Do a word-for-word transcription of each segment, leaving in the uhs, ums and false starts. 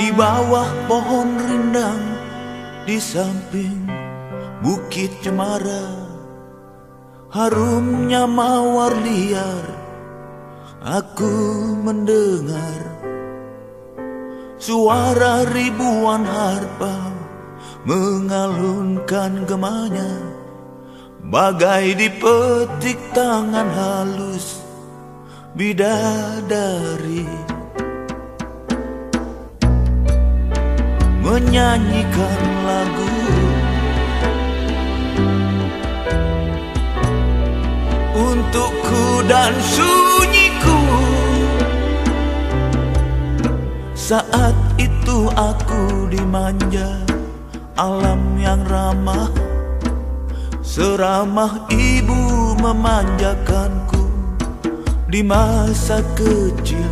di bawah pohon rindang, di samping Bukit Cemara. Harumnya mawar liar aku mendengar, suara ribuan harpa mengalunkan gemanya, bagai dipetik tangan halus bidadari, menyanyikan lagu untukku dan sunyiku. Saat itu aku dimanja alam yang ramah, seramah ibu memanjakanku di masa kecil.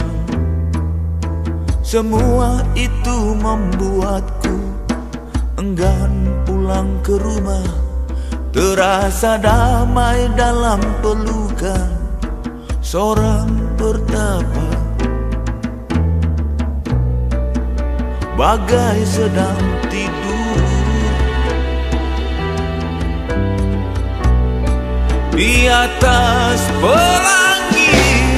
Semua itu membuatku enggan pulang ke rumah, terasa damai dalam pelukan seorang pertapa, bagai sedang tidur di atas pelangi.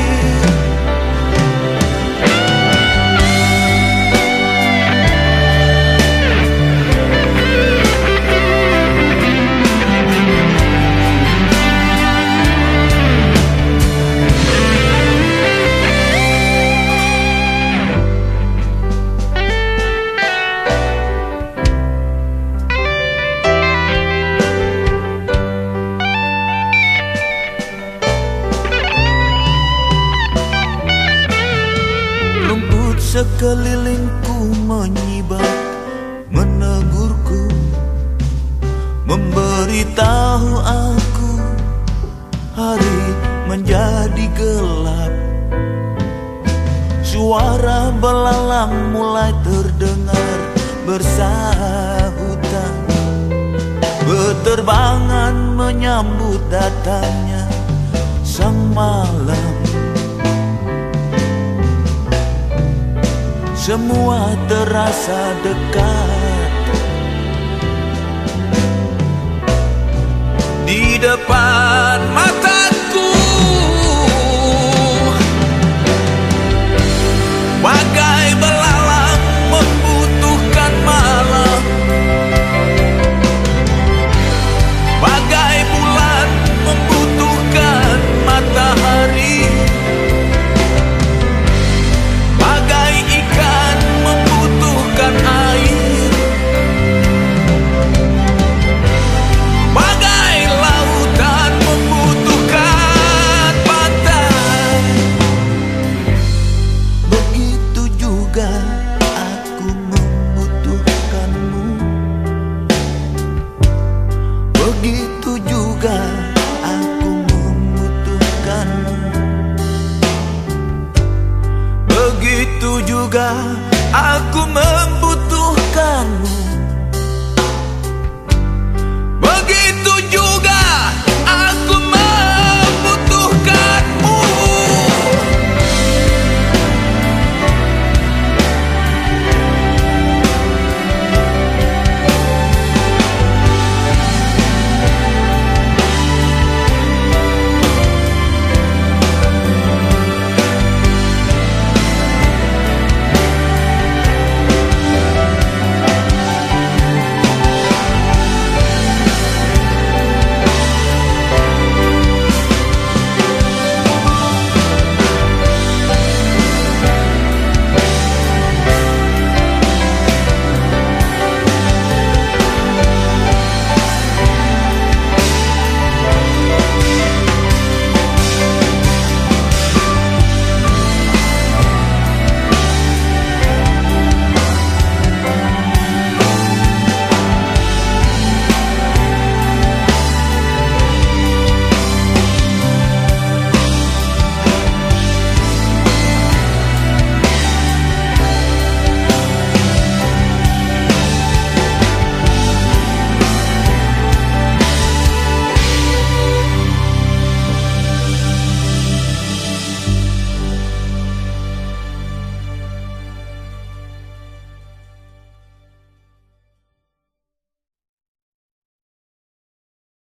Sekelilingku menyibak, menegurku, memberitahu aku hari menjadi gelap. Suara belalang mulai terdengar bersahutan, berterbangan menyambut datangnya sang malam. Semua terasa dekat di depan mataku, bagai belalang membutuhkan malam, bagai bulan membutuhkan matahari, air, bagai lautan membutuhkan pantai. Begitu juga aku membutuhkanmu, begitu juga aku membutuhkanmu, begitu juga aku